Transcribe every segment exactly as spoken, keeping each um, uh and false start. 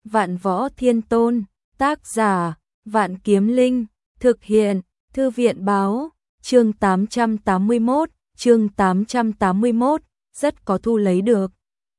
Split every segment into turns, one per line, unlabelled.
Vạn Võ Thiên Tôn, tác giả, Vạn Kiếm Linh, thực hiện, Thư viện báo, chương tám trăm tám mươi mốt, chương tám trăm tám mươi mốt, rất có thu lấy được.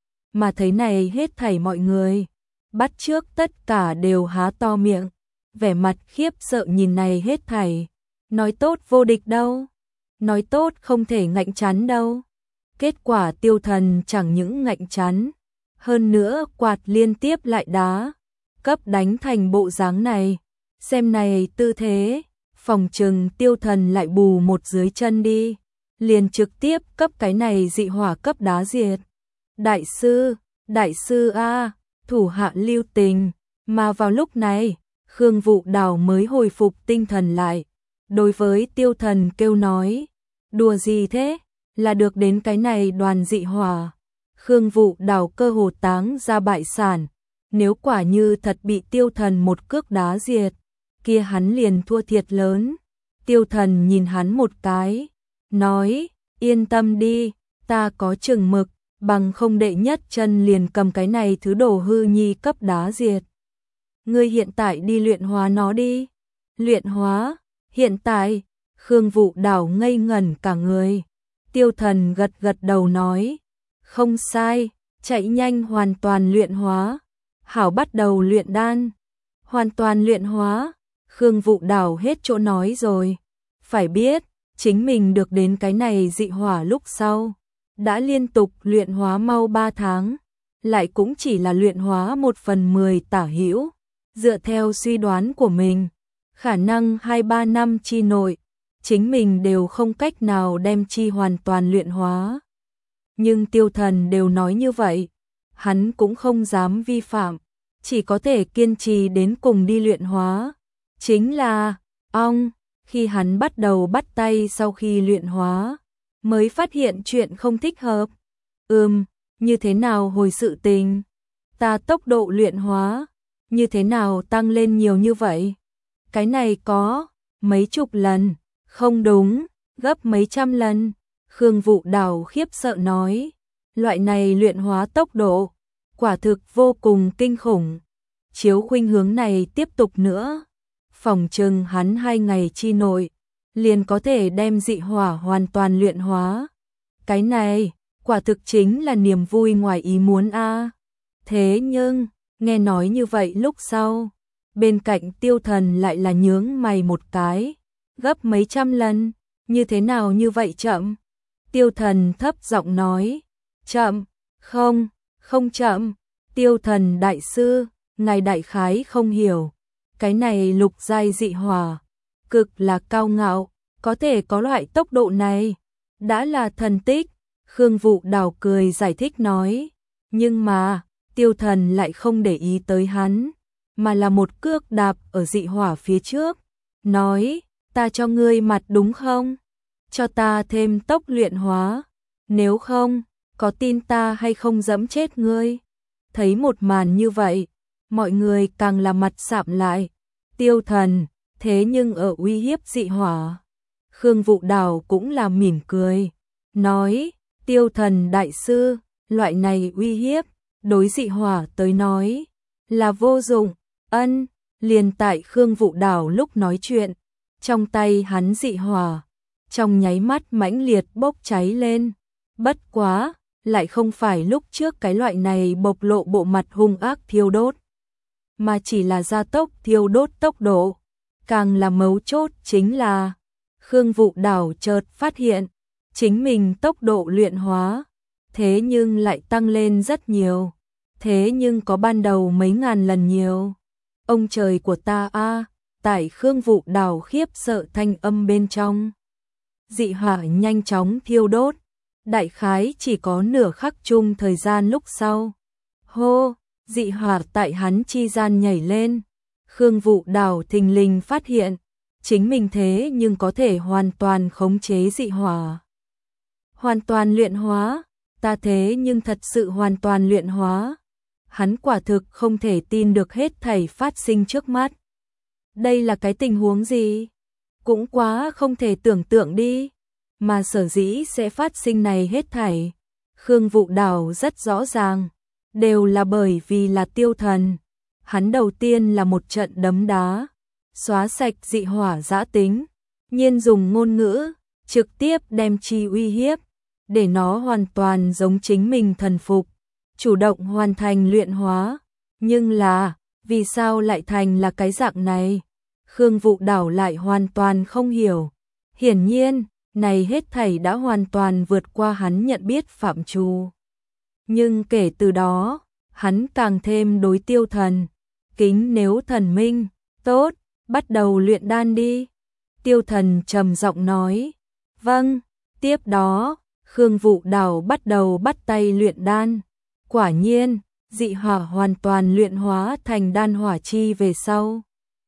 Mà thấy này hết thảy mọi người, bắt trước tất cả đều há to miệng, vẻ mặt khiếp sợ nhìn này hết thảy, nói tốt vô địch đâu, nói tốt không thể ngạnh chắn đâu. Kết quả Tiêu Thần chẳng những ngạnh chắn, hơn nữa quạt liên tiếp lại đá, cấp đánh thành bộ dáng này, xem này tư thế, phòng trừng Tiêu Thần lại bù một dưới chân đi, liền trực tiếp cấp cái này dị hỏa cấp đá diệt. Đại sư, đại sư a, thủ hạ lưu tình, mà vào lúc này, Khương Vũ Đào mới hồi phục tinh thần lại, đối với Tiêu Thần kêu nói, đùa gì thế, là được đến cái này đoàn dị hỏa. Khương Vũ Đào cơ hồ táng ra bại sản, nếu quả như thật bị Tiêu Thần một cước đá diệt, kia hắn liền thua thiệt lớn. Tiêu Thần nhìn hắn một cái, nói, yên tâm đi, ta có chừng mực, bằng không đệ nhất chân liền cầm cái này thứ đồ hư nhi cấp đá diệt. Ngươi hiện tại đi luyện hóa nó đi. Luyện hóa, hiện tại, Khương Vũ Đào ngây ngẩn cả người. Tiêu Thần gật gật đầu nói, không sai, chạy nhanh hoàn toàn luyện hóa. Hảo bắt đầu luyện đan. Hoàn toàn luyện hóa, Khương Vũ Đào hết chỗ nói rồi. Phải biết, chính mình được đến cái này dị hỏa lúc sau, đã liên tục luyện hóa mau ba tháng, lại cũng chỉ là luyện hóa một phần mười tả hữu. Dựa theo suy đoán của mình, khả năng hai ba năm chi nội, chính mình đều không cách nào đem chi hoàn toàn luyện hóa. Nhưng Tiêu Thần đều nói như vậy, hắn cũng không dám vi phạm, chỉ có thể kiên trì đến cùng đi luyện hóa. Chính là, ong, khi hắn bắt đầu bắt tay sau khi luyện hóa, mới phát hiện chuyện không thích hợp. Ừm, như thế nào hồi sự tình? Ta tốc độ luyện hóa, như thế nào tăng lên nhiều như vậy? Cái này có mấy chục lần, không đúng, gấp mấy trăm lần. Khương Vũ Đào khiếp sợ nói, loại này luyện hóa tốc độ, quả thực vô cùng kinh khủng. Chiếu khuynh hướng này tiếp tục nữa, phòng trừng hắn hai ngày chi nội, liền có thể đem dị hỏa hoàn toàn luyện hóa. Cái này, quả thực chính là niềm vui ngoài ý muốn a. Thế nhưng, nghe nói như vậy lúc sau, bên cạnh Tiêu Thần lại là nhướng mày một cái, gấp mấy trăm lần, như thế nào như vậy chậm? Tiêu Thần thấp giọng nói, chậm, không, không chậm. Tiêu Thần đại sư, ngài đại khái không hiểu, cái này lục giai dị hỏa, cực là cao ngạo, có thể có loại tốc độ này, đã là thần tích. Khương Vũ Đào cười giải thích nói, nhưng mà, Tiêu Thần lại không để ý tới hắn, mà là một cước đạp ở dị hỏa phía trước, nói, ta cho ngươi mặt đúng không? Cho ta thêm tốc luyện hóa, nếu không, có tin ta hay không giẫm chết ngươi? Thấy một màn như vậy, mọi người càng là mặt sạm lại. Tiêu Thần, thế nhưng ở uy hiếp dị hỏa. Khương Vũ Đào cũng là mỉm cười, nói, Tiêu Thần đại sư, loại này uy hiếp, đối dị hỏa tới nói, là vô dụng. Ân, liền tại Khương Vũ Đào lúc nói chuyện, trong tay hắn dị hỏa, trong nháy mắt mãnh liệt bốc cháy lên. Bất quá, lại không phải lúc trước cái loại này bộc lộ bộ mặt hung ác thiêu đốt, mà chỉ là gia tốc thiêu đốt tốc độ. Càng là mấu chốt chính là, Khương Vũ Đào chợt phát hiện, chính mình tốc độ luyện hóa, thế nhưng lại tăng lên rất nhiều, thế nhưng có ban đầu mấy ngàn lần nhiều. Ông trời của ta a, tại Khương Vũ Đào khiếp sợ thanh âm bên trong, dị hỏa nhanh chóng thiêu đốt, đại khái chỉ có nửa khắc chung thời gian lúc sau. Hô, dị hỏa tại hắn chi gian nhảy lên. Khương Vũ Đào thình lình phát hiện, chính mình thế nhưng có thể hoàn toàn khống chế dị hỏa. Hoàn toàn luyện hóa, ta thế nhưng thật sự hoàn toàn luyện hóa. Hắn quả thực không thể tin được hết thảy phát sinh trước mắt. Đây là cái tình huống gì? Cũng quá không thể tưởng tượng đi. Mà sở dĩ sẽ phát sinh này hết thảy, Khương Vũ Đào rất rõ ràng, đều là bởi vì là Tiêu Thần. Hắn đầu tiên là một trận đấm đá, xóa sạch dị hỏa dã tính, nhiên dùng ngôn ngữ, trực tiếp đem chi uy hiếp, để nó hoàn toàn giống chính mình thần phục, chủ động hoàn thành luyện hóa. Nhưng là, vì sao lại thành là cái dạng này? Khương Vụ Đảo lại hoàn toàn không hiểu. Hiển nhiên, này hết thảy đã hoàn toàn vượt qua hắn nhận biết phạm trù. Nhưng kể từ đó, hắn càng thêm đối Tiêu Thần kính nếu thần minh. Tốt, bắt đầu luyện đan đi. Tiêu Thần trầm giọng nói. Vâng. Tiếp đó, Khương Vụ Đảo bắt đầu bắt tay luyện đan. Quả nhiên, dị hỏa hoàn toàn luyện hóa thành đan hỏa chi về sau.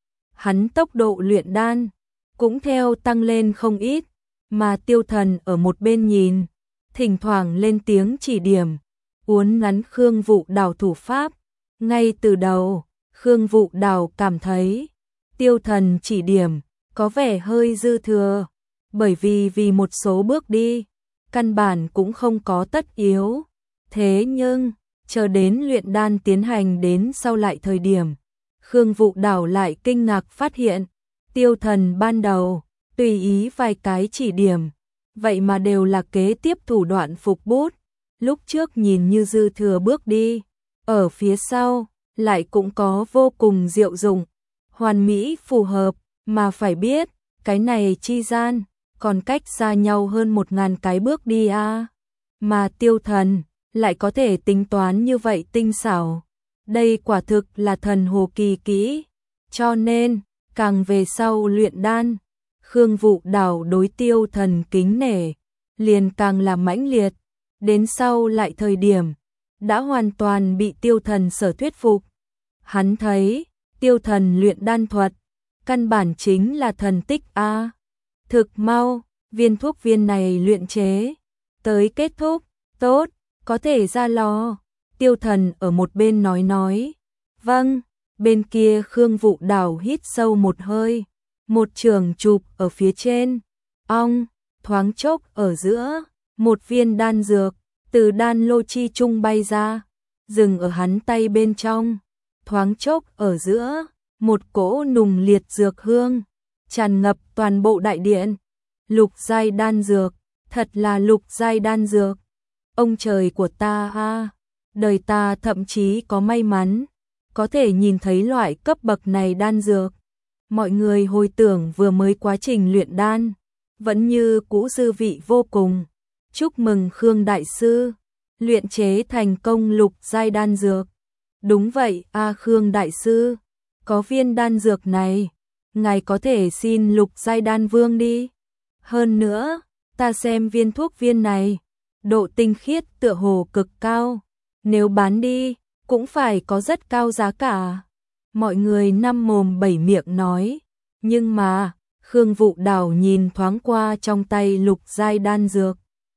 Hắn tốc độ luyện đan cũng theo tăng lên không ít, mà Tiêu Thần ở một bên nhìn, thỉnh thoảng lên tiếng chỉ điểm, uốn nắn Khương Vụ Đảo thủ pháp. Ngay từ đầu, Khương Vụ Đảo cảm thấy Tiêu Thần chỉ điểm có vẻ hơi dư thừa, bởi vì vì một số bước đi, căn bản cũng không có tất yếu. Thế nhưng, chờ đến luyện đan tiến hành đến sau lại thời điểm, Khương Vụ Đảo lại kinh ngạc phát hiện, Tiêu Thần ban đầu tùy ý vài cái chỉ điểm, vậy mà đều là kế tiếp thủ đoạn phục bút, lúc trước nhìn như dư thừa bước đi, ở phía sau lại cũng có vô cùng diệu dụng, hoàn mỹ phù hợp, mà phải biết, cái này chi gian còn cách xa nhau hơn một ngàn cái bước đi a, à. Mà Tiêu Thần lại có thể tính toán như vậy tinh xảo. Đây quả thực là thần hồ kỳ kỹ. Cho nên, càng về sau luyện đan, Khương Vụ Đảo đối Tiêu Thần kính nể, liền càng là mãnh liệt. Đến sau lại thời điểm, đã hoàn toàn bị Tiêu Thần sở thuyết phục. Hắn thấy, Tiêu Thần luyện đan thuật, căn bản chính là thần tích a. Thực mau, viên thuốc viên này luyện chế, tới kết thúc, tốt, có thể ra lò. Tiêu Thần ở một bên nói nói. Vâng, bên kia Khương Vụ Đảo hít sâu một hơi, một trường chụp ở phía trên. Ong, thoáng chốc ở giữa, một viên đan dược, từ đan lô chi trung bay ra, dừng ở hắn tay bên trong. Thoáng chốc ở giữa, một cỗ nùng liệt dược hương, tràn ngập toàn bộ đại điện. Lục giai đan dược, thật là lục giai đan dược. Ông trời của ta a, đời ta thậm chí có may mắn, có thể nhìn thấy loại cấp bậc này đan dược. Mọi người hồi tưởng vừa mới quá trình luyện đan, vẫn như cũ dư vị vô cùng. Chúc mừng Khương Đại Sư, luyện chế thành công lục giai đan dược. Đúng vậy a Khương Đại Sư, có viên đan dược này, ngài có thể xin lục giai đan vương đi. Hơn nữa, ta xem viên thuốc viên này, độ tinh khiết tựa hồ cực cao, nếu bán đi, cũng phải có rất cao giá cả. Mọi người năm mồm bảy miệng nói, nhưng mà, Khương Vụ Đảo nhìn thoáng qua trong tay lục giai đan dược,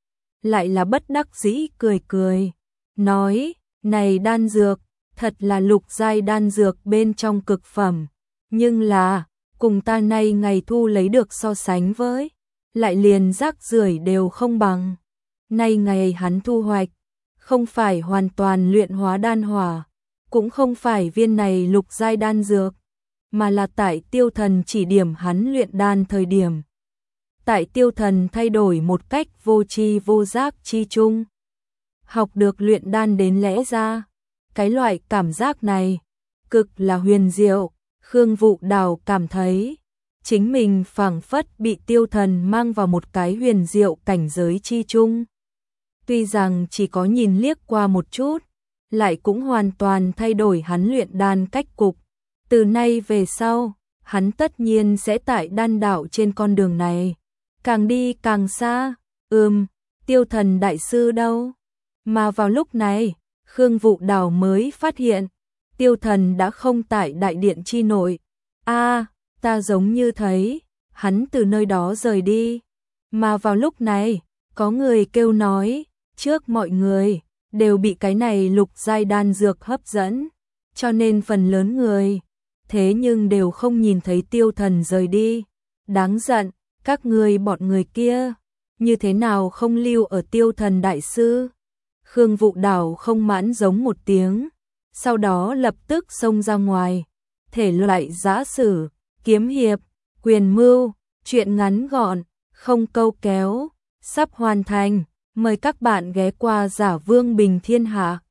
lại là bất đắc dĩ cười cười, nói, này đan dược, thật là lục giai đan dược bên trong cực phẩm, nhưng là, cùng ta nay ngày thu lấy được so sánh với, lại liền rác rưởi đều không bằng. Nay ngày hắn thu hoạch, không phải hoàn toàn luyện hóa đan hỏa, cũng không phải viên này lục giai đan dược, mà là tại Tiêu Thần chỉ điểm hắn luyện đan thời điểm. Tại Tiêu Thần thay đổi một cách vô tri vô giác chi chung, học được luyện đan đến lẽ ra, cái loại cảm giác này, cực là huyền diệu. Khương Vụ Đảo cảm thấy, chính mình phảng phất bị Tiêu Thần mang vào một cái huyền diệu cảnh giới chi chung. Tuy rằng chỉ có nhìn liếc qua một chút, lại cũng hoàn toàn thay đổi hắn luyện đan cách cục. Từ nay về sau, hắn tất nhiên sẽ tại đan đạo trên con đường này, càng đi càng xa. Ừm, Tiêu Thần Đại Sư đâu? Mà vào lúc này, Khương Vụ Đảo mới phát hiện, Tiêu Thần đã không tại đại điện chi nội. A, à, ta giống như thấy, hắn từ nơi đó rời đi. Mà vào lúc này, có người kêu nói, trước mọi người, đều bị cái này lục giai đan dược hấp dẫn, cho nên phần lớn người, thế nhưng đều không nhìn thấy Tiêu Thần rời đi. Đáng giận, các ngươi bọn người kia, như thế nào không lưu ở Tiêu Thần Đại Sư? Khương Vụ Đảo không mãn giống một tiếng, sau đó lập tức xông ra ngoài. Thể loại giã sử, kiếm hiệp, quyền mưu, truyện ngắn gọn, không câu kéo, sắp hoàn thành. Mời các bạn ghé qua Giả Vương Bình Thiên Hạ.